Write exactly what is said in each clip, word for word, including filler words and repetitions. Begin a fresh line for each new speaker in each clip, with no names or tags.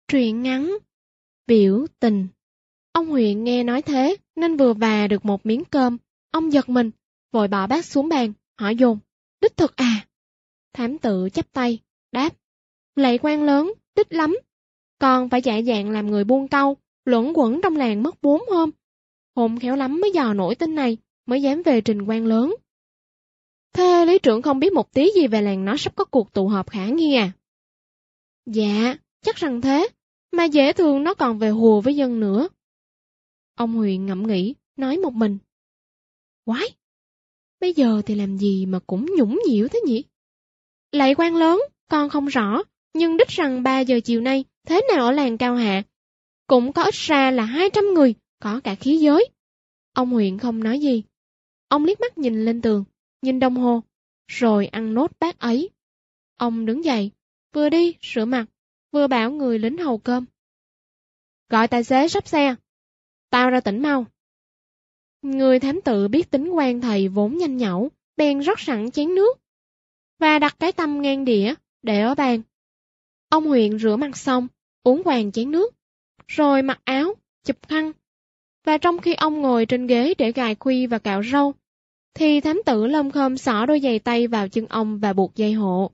Truyện ngắn Biểu tình. Ông Huyền nghe nói thế nên vừa và được một miếng cơm, ông giật mình, vội bỏ bát xuống bàn, hỏi dồn: "Đích thực à?" Thám tử chắp tay, đáp: "Lạy quan lớn, đích lắm. Con phải giả dạng làm người buôn cau, luẩn quẩn trong làng mất bốn hôm. Hồn khéo lắm mới dò nổi tin này, mới dám về trình quan lớn." "Thế lý trưởng không biết một tí gì về làng nó sắp có cuộc tụ họp khả nghi à?" "Dạ, chắc rằng thế, mà dễ thương nó còn về hùa với dân nữa." Ông Huyền ngẫm nghĩ, nói một mình: "Quái, bây giờ thì làm gì mà cũng nhũng nhiễu thế nhỉ? Lạy quan lớn, con không rõ, nhưng đích rằng ba giờ chiều nay, thế nào ở làng Cao Hạ, cũng có ít ra là hai trăm người, có cả khí giới." Ông Huyền không nói gì. Ông liếc mắt nhìn lên tường, nhìn đồng hồ, rồi ăn nốt bát ấy. Ông đứng dậy, vừa đi rửa mặt, vừa bảo người lính hầu cơm: "Gọi tài xế sắp xe, tao ra tỉnh mau." Người thám tử biết tính quan thầy vốn nhanh nhẩu, bèn rót sẵn chén nước và đặt cái tăm ngang đĩa để ở bàn. Ông Huyền rửa mặt xong, uống quàng chén nước, rồi mặc áo, chụp khăn, và trong khi ông ngồi trên ghế để gài khuy và cạo râu, thì thám tử lơm khơm xỏ đôi giày tay vào chân ông và buộc dây hộ.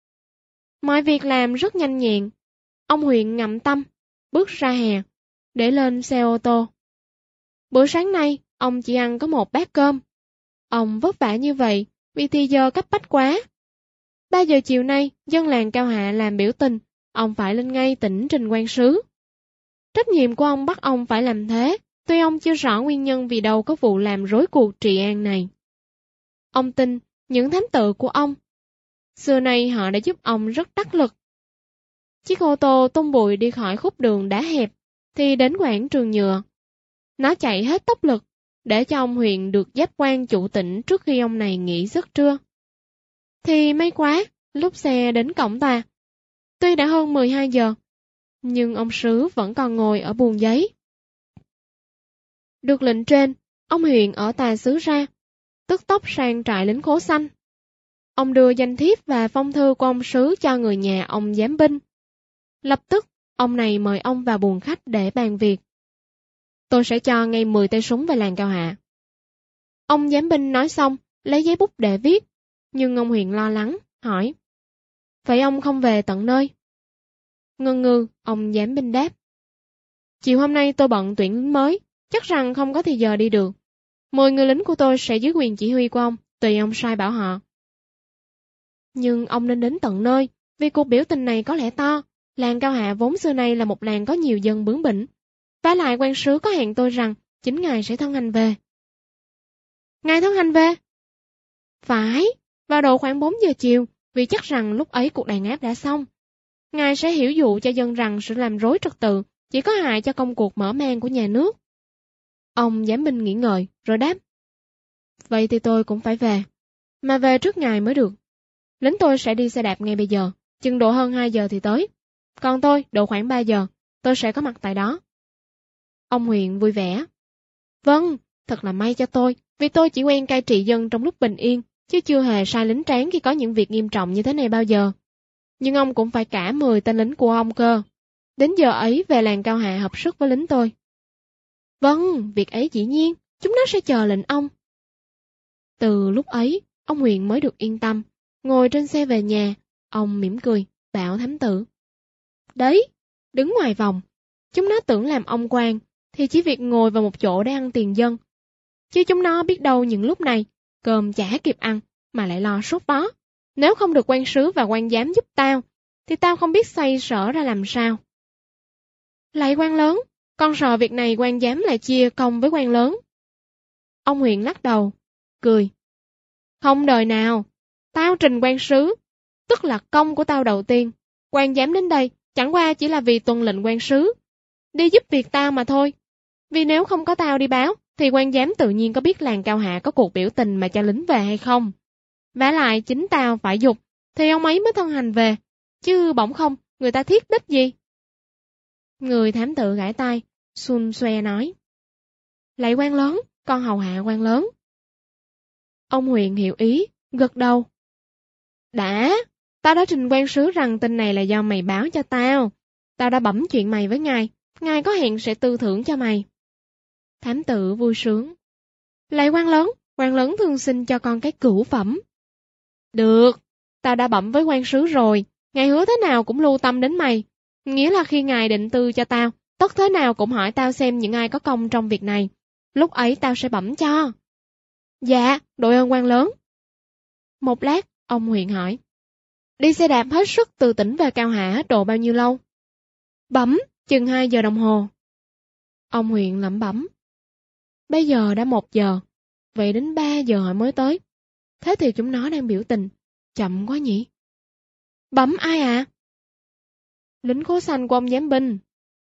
Mọi việc làm rất nhanh nhẹn. Ông Huyền ngậm tâm, bước ra hè, để lên xe ô tô. Bữa sáng nay, ông chỉ ăn có một bát cơm. Ông vất vả như vậy vì thì giờ cấp bách quá. Ba giờ chiều nay, dân làng Cao Hạ làm biểu tình, ông phải lên ngay tỉnh trình quan sứ. Trách nhiệm của ông bắt ông phải làm thế, tuy ông chưa rõ nguyên nhân vì đâu có vụ làm rối cuộc trị an này. Ông tin những thám tử của ông. Xưa nay họ đã giúp ông rất đắc lực. Chiếc ô tô tung bụi đi khỏi khúc đường đá hẹp, thì đến quảng trường nhựa. Nó chạy hết tốc lực, để cho ông Huyền được giáp quan chủ tỉnh trước khi ông này nghỉ giấc trưa. Thì may quá, lúc xe đến cổng tòa. Tuy đã hơn mười hai giờ, nhưng ông sứ vẫn còn ngồi ở buồng giấy. Được lệnh trên, ông Huyền ở tòa sứ ra, tức tốc sang trại lính khố xanh. Ông đưa danh thiếp và phong thư của ông sứ cho người nhà ông giám binh. Lập tức, ông này mời ông vào buồng khách để bàn việc. "Tôi sẽ cho ngay mười tay súng về làng Cao Hạ." Ông giám binh nói xong, lấy giấy bút để viết, nhưng ông Huyền lo lắng, hỏi: "Vậy ông không về tận nơi?" Ngân ngừ, ông giám binh đáp: "Chiều hôm nay tôi bận tuyển lính mới, chắc rằng không có thì giờ đi được. Mười người lính của tôi sẽ dưới quyền chỉ huy của ông, tùy ông sai bảo họ." "Nhưng ông nên đến tận nơi, vì cuộc biểu tình này có lẽ to. Làng Cao Hạ vốn xưa nay là một làng có nhiều dân bướng bỉnh. Vả lại quan sứ có hẹn tôi rằng chính ngài sẽ thân hành về." "Ngài thân hành về?" "Phải, vào độ khoảng bốn giờ chiều, vì chắc rằng lúc ấy cuộc đàn áp đã xong. Ngài sẽ hiểu dụ cho dân rằng sự làm rối trật tự chỉ có hại cho công cuộc mở mang của nhà nước." Ông giám binh nghĩ ngợi, rồi đáp: "Vậy thì tôi cũng phải về, mà về trước ngài mới được. Lính tôi sẽ đi xe đạp ngay bây giờ, chừng độ hơn hai giờ thì tới. Còn tôi, độ khoảng ba giờ, tôi sẽ có mặt tại đó." Ông Huyền vui vẻ: "Vâng, thật là may cho tôi, vì tôi chỉ quen cai trị dân trong lúc bình yên, chứ chưa hề sai lính tráng khi có những việc nghiêm trọng như thế này bao giờ. Nhưng ông cũng phải cả mười tên lính của ông cơ. Đến giờ ấy về làng Cao Hạ hợp sức với lính tôi." "Vâng, việc ấy dĩ nhiên, chúng nó sẽ chờ lệnh ông." Từ lúc ấy, ông Huyền mới được yên tâm. Ngồi trên xe về nhà, ông mỉm cười, bảo thám tử: "Đấy, đứng ngoài vòng, chúng nó tưởng làm ông quan, thì chỉ việc ngồi vào một chỗ để ăn tiền dân. Chứ chúng nó biết đâu những lúc này, cơm chả kịp ăn, mà lại lo sốt đó. Nếu không được quan sứ và quan giám giúp tao, thì tao không biết xoay sở ra làm sao." "Lạy quan lớn, con sợ việc này quan giám lại chia công với quan lớn." Ông Huyền lắc đầu, cười: "Không đời nào, tao trình quan sứ, tức là công của tao đầu tiên. Quan giám đến đây chẳng qua chỉ là vì tuân lệnh quan sứ, đi giúp việc tao mà thôi. Vì nếu không có tao đi báo, thì quan giám tự nhiên có biết làng Cao Hạ có cuộc biểu tình mà cho lính về hay không. Vả lại chính tao phải dục, thì ông ấy mới thân hành về, chứ bỗng không, người ta thiết đích gì." Người thám tử gãi tai, xun xoe nói: "Lạy quan lớn, con hầu hạ quan lớn." Ông Huyền hiểu ý, gật đầu: "Đã, tao đã trình quan sứ rằng tin này là do mày báo cho tao. tao đã bẩm chuyện mày với ngài, ngài có hẹn sẽ tư thưởng cho mày. Thám tử vui sướng. Lạy quan lớn, quan lớn thương xin cho con cái cửu phẩm. Được, tao đã bẩm với quan sứ rồi, ngài hứa thế nào cũng lưu tâm đến mày. Nghĩa là khi ngài định tư cho tao, tất thế nào cũng hỏi tao xem những ai có công trong việc này. Lúc ấy tao sẽ bẩm cho. Dạ, đội ơn quan lớn. Một lát, ông huyện hỏi. Đi xe đạp hết sức từ tỉnh về Cao Hạ hết độ bao nhiêu lâu? Bẩm, chừng hai giờ đồng hồ. Ông huyện lẩm bẩm. Bây giờ đã một giờ, vậy đến ba giờ họ mới tới. Thế thì chúng nó đang biểu tình, chậm quá nhỉ? Bẩm ai à? Lính khố xanh của ông giám binh.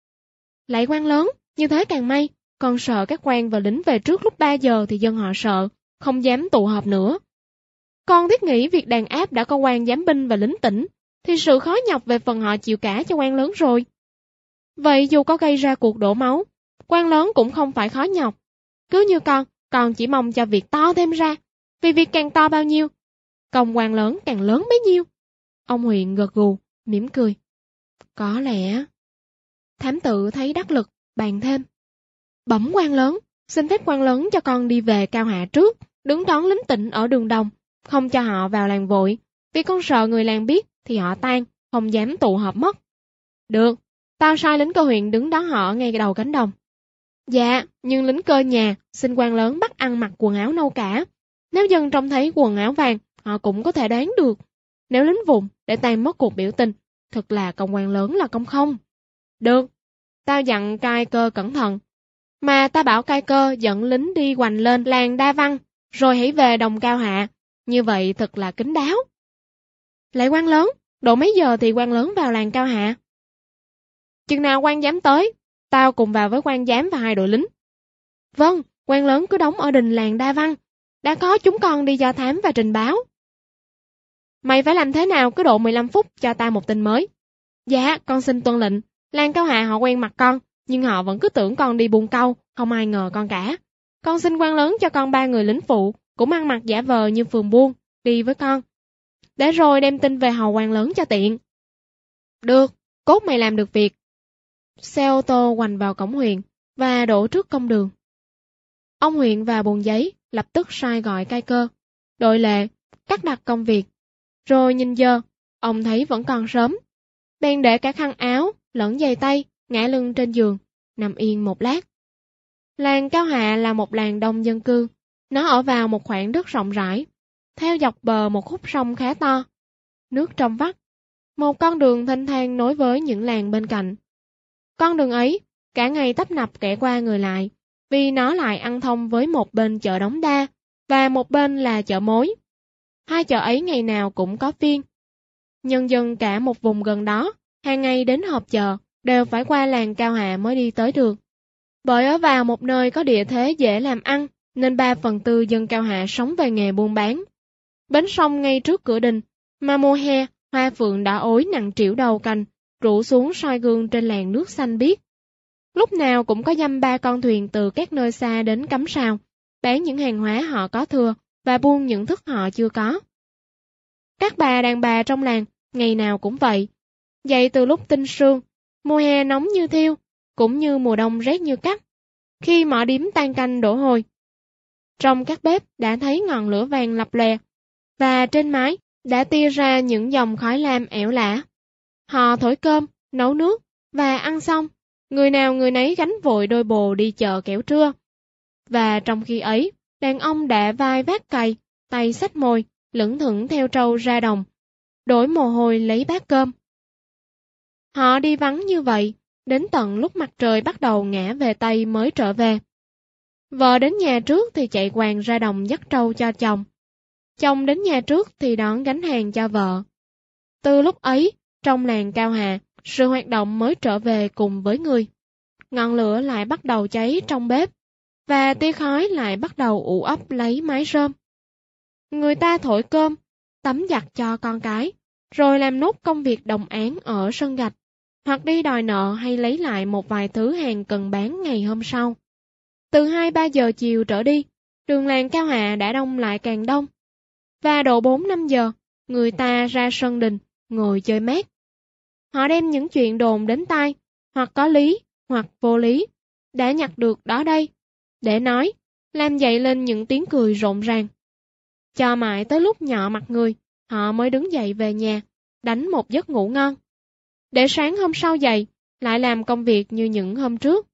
Lạy quan lớn, như thế càng may, còn sợ các quan và lính về trước lúc ba giờ thì dân họ sợ, không dám tụ họp nữa. Con thiết nghĩ việc đàn áp đã có quan giám binh và lính tỉnh, thì sự khó nhọc về phần họ chịu cả cho quan lớn rồi. Vậy dù có gây ra cuộc đổ máu, quan lớn cũng không phải khó nhọc. Cứ như con, con chỉ mong cho việc to thêm ra, vì việc càng to bao nhiêu, công quan lớn càng lớn bấy nhiêu. Ông huyện gật gù, mỉm cười. Có lẽ. Thám tử thấy đắc lực, bàn thêm. Bẩm quan lớn, xin phép quan lớn cho con đi về Cao Hạ trước, đứng đón lính tỉnh ở đường đồng, không cho họ vào làng vội, vì con sợ người làng biết thì họ tan, không dám tụ họp mất. Được, tao sai lính cơ huyện đứng đón họ ngay đầu cánh đồng. Dạ, nhưng lính cơ nhà xin quan lớn bắt ăn mặc quần áo nâu cả. Nếu dân trông thấy quần áo vàng, họ cũng có thể đoán được. Nếu lính vùng để tan mất cuộc biểu tình, thật là công quan lớn là công không. Được, tao dặn cai cơ cẩn thận. Mà ta bảo cai cơ dẫn lính đi hoành lên làng Đa Văn, rồi hãy về đồng Cao Hạ. Như vậy thật là kín đáo. Lại quan lớn, độ mấy giờ thì quan lớn vào làng Cao Hạ? Chừng nào quan giám tới, tao cùng vào với quan giám và hai đội lính. Vâng, quan lớn cứ đóng ở đình làng Đa Văn. Đã có chúng con đi do thám và trình báo. Mày phải làm thế nào cứ độ mười lăm phút cho ta một tin mới. Dạ, con xin tuân lệnh. Làng Cao Hạ họ quen mặt con, nhưng họ vẫn cứ tưởng con đi buôn câu, không ai ngờ con cả. Con xin quan lớn cho con ba người lính phụ, cũng ăn mặc giả vờ như phường buôn, đi với con. Để rồi đem tin về hầu quan lớn cho tiện. Được, cốt mày làm được việc. Xe ô tô hoành vào cổng huyện và đổ trước công đường. Ông huyện và bồn giấy lập tức sai gọi cai cơ, đội lệ, cắt đặt công việc. Rồi nhìn giờ, ông thấy vẫn còn sớm. Bèn để cả khăn áo, lẫn giày tay, ngã lưng trên giường, nằm yên một lát. Làng Cao Hạ là một làng đông dân cư. Nó ở vào một khoảng đất rộng rãi, theo dọc bờ một khúc sông khá to. Nước trong vắt. Một con đường thênh thang nối với những làng bên cạnh. Con đường ấy, cả ngày tấp nập kẻ qua người lại, vì nó lại ăn thông với một bên chợ Đống Đa, và một bên là chợ Mối. Hai chợ ấy ngày nào cũng có phiên. Nhân dân cả một vùng gần đó, hàng ngày đến họp chợ, đều phải qua làng Cao Hạ mới đi tới được. Bởi ở vào một nơi có địa thế dễ làm ăn, nên ba phần tư dân Cao Hạ sống về nghề buôn bán. Bến sông ngay trước cửa đình, mà mùa hè, hoa phượng đỏ ối nặng trĩu đầu cành, rủ xuống soi gương trên làn nước xanh biếc. Lúc nào cũng có dăm ba con thuyền từ các nơi xa đến cắm sào, bán những hàng hóa họ có thừa và buôn những thức họ chưa có. Các bà đàn bà trong làng, ngày nào cũng vậy. Dậy từ lúc tinh sương, mùa hè nóng như thiêu, cũng như mùa đông rét như cắt. Khi mỏ điếm tan canh đổ hồi, trong các bếp đã thấy ngọn lửa vàng lập lòe, và trên mái đã tia ra những dòng khói lam ẻo lả. Họ thổi cơm, nấu nước, và ăn xong, người nào người nấy gánh vội đôi bồ đi chợ kẻo trưa. Và trong khi ấy, đàn ông đã vai vác cày, tay xách mồi, lững thững theo trâu ra đồng, đổ mồ hôi lấy bát cơm. Họ đi vắng như vậy, đến tận lúc mặt trời bắt đầu ngã về Tây mới trở về. Vợ đến nhà trước thì chạy quàng ra đồng dắt trâu cho chồng. Chồng đến nhà trước thì đón gánh hàng cho vợ. Từ lúc ấy, trong làng Cao Hạ, sự hoạt động mới trở về cùng với người. Ngọn lửa lại bắt đầu cháy trong bếp, và tia khói lại bắt đầu ủ ấp lấy mái rơm. Người ta thổi cơm, tắm giặt cho con cái, rồi làm nốt công việc đồng áng ở sân gạch, hoặc đi đòi nợ hay lấy lại một vài thứ hàng cần bán ngày hôm sau. Từ hai ba giờ chiều trở đi, đường làng Cao Hạ đã đông lại càng đông. Và độ bốn năm giờ, người ta ra sân đình, ngồi chơi mát. họ đem những chuyện đồn đến tai, hoặc có lý, hoặc vô lý, đã nhặt được đó đây, để nói, làm dậy lên những tiếng cười rộn ràng. Cho mãi tới lúc nhọ mặt người, họ mới đứng dậy về nhà, đánh một giấc ngủ ngon. Để sáng hôm sau dậy, lại làm công việc như những hôm trước.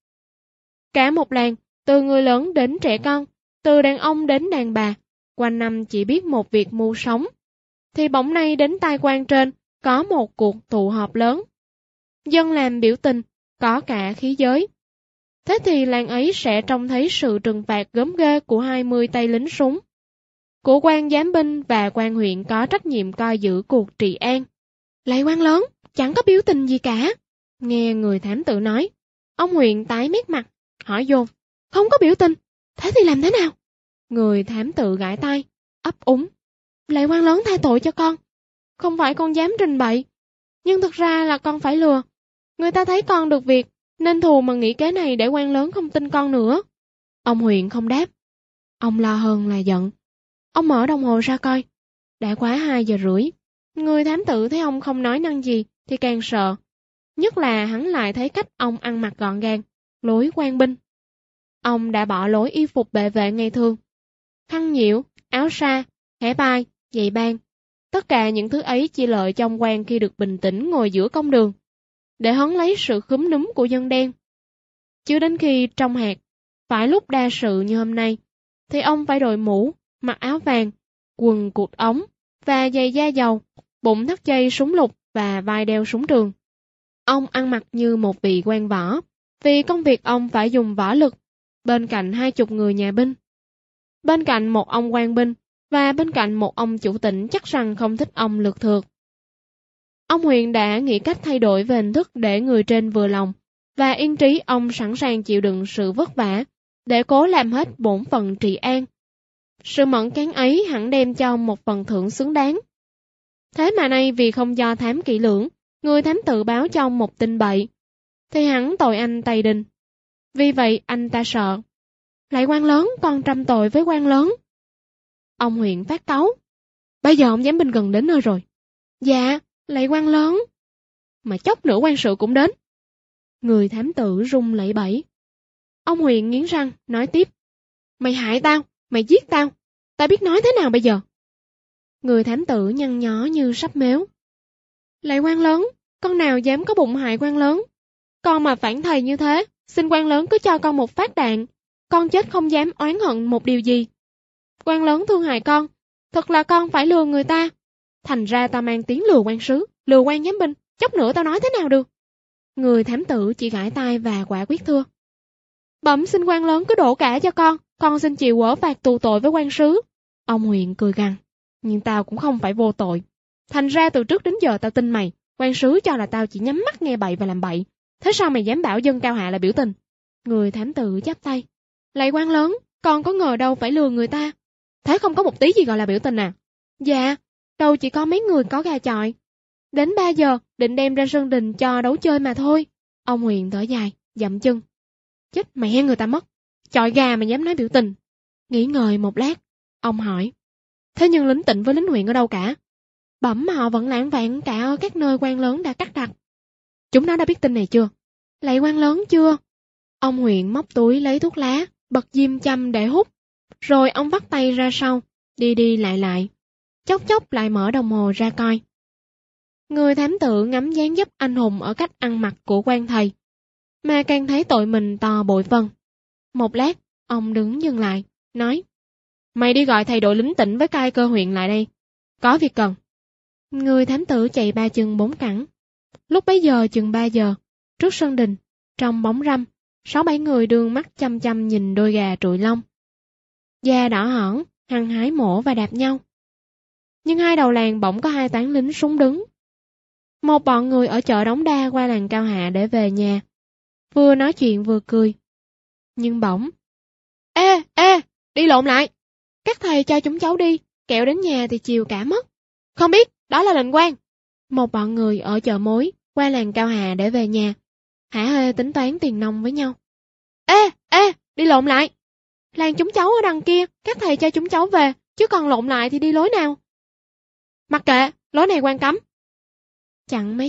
Cả một làng, từ người lớn đến trẻ con, từ đàn ông đến đàn bà, quanh năm chỉ biết một việc mưu sống. Thì bỗng nay đến tai quan trên, có một cuộc tụ họp lớn. Dân làm biểu tình, có cả khí giới. Thế thì làng ấy sẽ trông thấy sự trừng phạt gớm ghê của hai mươi tay lính súng. Của quan giám binh và quan huyện có trách nhiệm coi giữ cuộc trị an. Lại quan lớn, chẳng có biểu tình gì cả. Nghe người thám tử nói, ông huyện tái mét mặt, hỏi dồn, không có biểu tình, thế thì làm thế nào? Người thám tử gãi tay, ấp úng, lại quan lớn tha tội cho con. Không phải con dám trình bậy, nhưng thực ra là con phải lừa. Người ta thấy con được việc, nên thù mà nghĩ kế này để quan lớn không tin con nữa. Ông huyện không đáp. Ông lo hơn là giận. Ông mở đồng hồ ra coi. Đã quá hai giờ rưỡi. Người thám tử thấy ông không nói năng gì thì càng sợ. Nhất là hắn lại thấy cách ông ăn mặc gọn gàng, lối quan binh. Ông đã bỏ lối y phục bệ vệ ngày thường. Khăn nhiễu, áo sa, thẻ bài, giày ban. Tất cả những thứ ấy chỉ lợi cho ông quan khi được bình tĩnh ngồi giữa công đường, để hấn lấy sự khúm núm của dân đen. Chứ đến khi trong hạt, phải lúc đa sự như hôm nay, thì ông phải đội mũ, mặc áo vàng, quần cụt ống, và giày da dầu, bụng thắt dây súng lục và vai đeo súng trường. Ông ăn mặc như một vị quan võ, vì công việc ông phải dùng võ lực, bên cạnh hai chục người nhà binh. Bên cạnh một ông quan binh, và bên cạnh một ông chủ tỉnh chắc rằng không thích ông lược thược. Ông huyện đã nghĩ cách thay đổi về hình thức để người trên vừa lòng, và yên trí ông sẵn sàng chịu đựng sự vất vả, để cố làm hết bổn phận trị an. Sự mẫn cán ấy hẳn đem cho ông một phần thưởng xứng đáng. Thế mà nay vì không do thám kỹ lưỡng, người thám tự báo cho ông một tin bậy, thì hắn tội anh tày đình. Vì vậy anh ta sợ. Lại quan lớn, con trăm tội với quan lớn. Ông huyện phát cáu. Bây giờ ông giám binh gần đến nơi rồi. Dạ, lại quan lớn. Mà chốc nữa quan sự cũng đến. Người thám tử run lẩy bẩy. Ông huyện nghiến răng, nói tiếp. Mày hại tao, mày giết tao. Tao biết nói thế nào bây giờ? Người thám tử nhăn nhó như sắp mếu. Lại quan lớn, con nào dám có bụng hại quan lớn? Con mà phản thầy như thế, xin quan lớn cứ cho con một phát đạn. Con chết không dám oán hận một điều gì. Quan lớn thương hại con, thật là con phải lừa người ta. Thành ra tao mang tiếng lừa quan sứ, lừa quan giám binh, chốc nữa tao nói thế nào được? Người thám tử chỉ gãi tay và quả quyết thưa. Bẩm xin quan lớn cứ đổ cả cho con, con xin chịu quở phạt tù tội với quan sứ. Ông huyện cười gằn, nhưng tao cũng không phải vô tội. Thành ra từ trước đến giờ tao tin mày, quan sứ cho là tao chỉ nhắm mắt nghe bậy và làm bậy. Thế sao mày dám bảo dân cao hạ là biểu tình? Người thám tử chắp tay. Lại quan lớn, con có ngờ đâu phải lừa người ta. Thế không có một tí gì gọi là biểu tình à? Dạ, đâu chỉ có mấy người có gà chọi. Đến ba giờ, định đem ra sân đình cho đấu chơi mà thôi. Ông huyện thở dài, dậm chân. Chết mẹ người ta mất. Chọi gà mà dám nói biểu tình. Nghĩ ngợi một lát, ông hỏi. Thế nhưng lính tỉnh với lính huyện ở đâu cả? Bẩm mà họ vẫn lãng vạn cả ở các nơi quan lớn đã cắt đặt. Chúng nó đã biết tin này chưa? Lại quan lớn chưa? Ông huyện móc túi lấy thuốc lá, bật diêm châm để hút. Rồi ông vắt tay ra sau, đi đi lại lại. Chốc chốc lại mở đồng hồ ra coi. Người thám tử ngắm dáng dấp anh hùng ở cách ăn mặc của quan thầy, mà càng thấy tội mình to bội phần. Một lát, ông đứng dừng lại, nói. Mày đi gọi thầy đội lính tỉnh với cai cơ huyện lại đây. Có việc cần. Người thám tử chạy ba chân bốn cẳng. Lúc bấy giờ chừng ba giờ, trước sân đình, trong bóng râm, sáu bảy người đương mắt chăm chăm nhìn đôi gà trụi lông. Da đỏ hỏn, hăng hái mổ và đạp nhau. Nhưng hai đầu làng bỗng có hai toán lính súng đứng. Một bọn người ở chợ Đống Đa qua làng Cao Hạ để về nhà. Vừa nói chuyện vừa cười. Nhưng bỗng. Ê, ê, đi lộn lại. Các thầy cho chúng cháu đi, kẹo đến nhà thì chiều cả mất. Không biết, đó là lệnh quan. Một bọn người ở chợ mối qua làng Cao Hạ để về nhà. Hả hê tính toán tiền nông với nhau. Ê, ê, đi lộn lại. Làng chúng cháu ở đằng kia, các thầy cho chúng cháu về, chứ còn lộn lại thì đi lối nào? Mặc kệ, lối này quan cấm. Chẳng mấy chốc,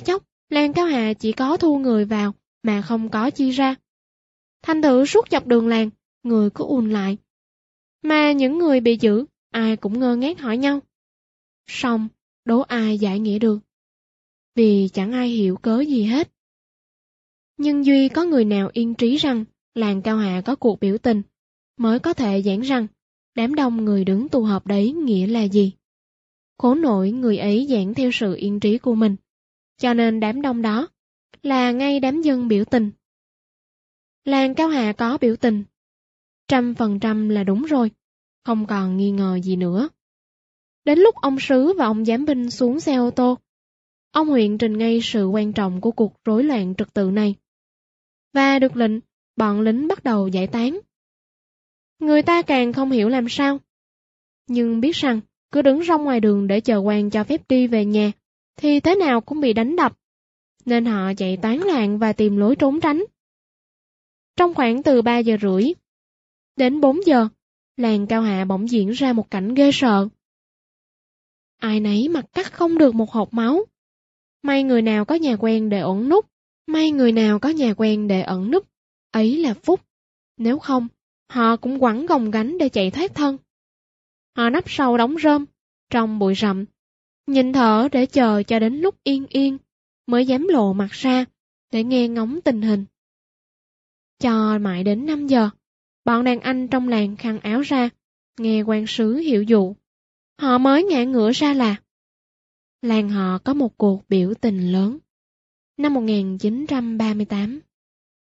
Làng Cao Hà chỉ có thu người vào mà không có chi ra. Thành thử suốt dọc đường làng, người cứ ùn lại. Mà những người bị giữ, ai cũng ngơ ngác hỏi nhau. Xong, đố ai giải nghĩa được. Vì chẳng ai hiểu cớ gì hết. Nhưng duy có người nào yên trí rằng làng Cao Hà có cuộc biểu tình, mới có thể giảng rằng đám đông người đứng tụ họp đấy nghĩa là gì. Khổ nổi người ấy giảng theo sự yên trí của mình, cho nên đám đông đó là ngay đám dân biểu tình. Làng Cao Hà có biểu tình, trăm phần trăm là đúng rồi, không còn nghi ngờ gì nữa. Đến lúc ông Sứ và ông giám binh xuống xe ô tô, ông huyện trình ngay sự quan trọng của cuộc rối loạn trật tự này. Và được lệnh, bọn lính bắt đầu giải tán. Người ta càng không hiểu làm sao. Nhưng biết rằng, cứ đứng rong ngoài đường để chờ quan cho phép đi về nhà, thì thế nào cũng bị đánh đập. Nên họ chạy tán loạn và tìm lối trốn tránh. Trong khoảng từ ba giờ rưỡi đến bốn giờ, làng Cao Hà bỗng diễn ra một cảnh ghê sợ. Ai nấy mặt cắt không được một hột máu. May người nào có nhà quen để ẩn núp, may người nào có nhà quen để ẩn núp, ấy là phúc. Nếu không, họ cũng quẳng gồng gánh để chạy thoát thân. Họ nấp sau đống rơm, trong bụi rậm, nhìn thở để chờ cho đến lúc yên yên, mới dám lộ mặt ra, để nghe ngóng tình hình. Cho mãi đến năm giờ, bọn đàn anh trong làng khăn áo ra, nghe quan sứ hiệu dụ. Họ mới ngã ngửa ra là làng họ có một cuộc biểu tình lớn. Năm một nghìn chín trăm ba mươi tám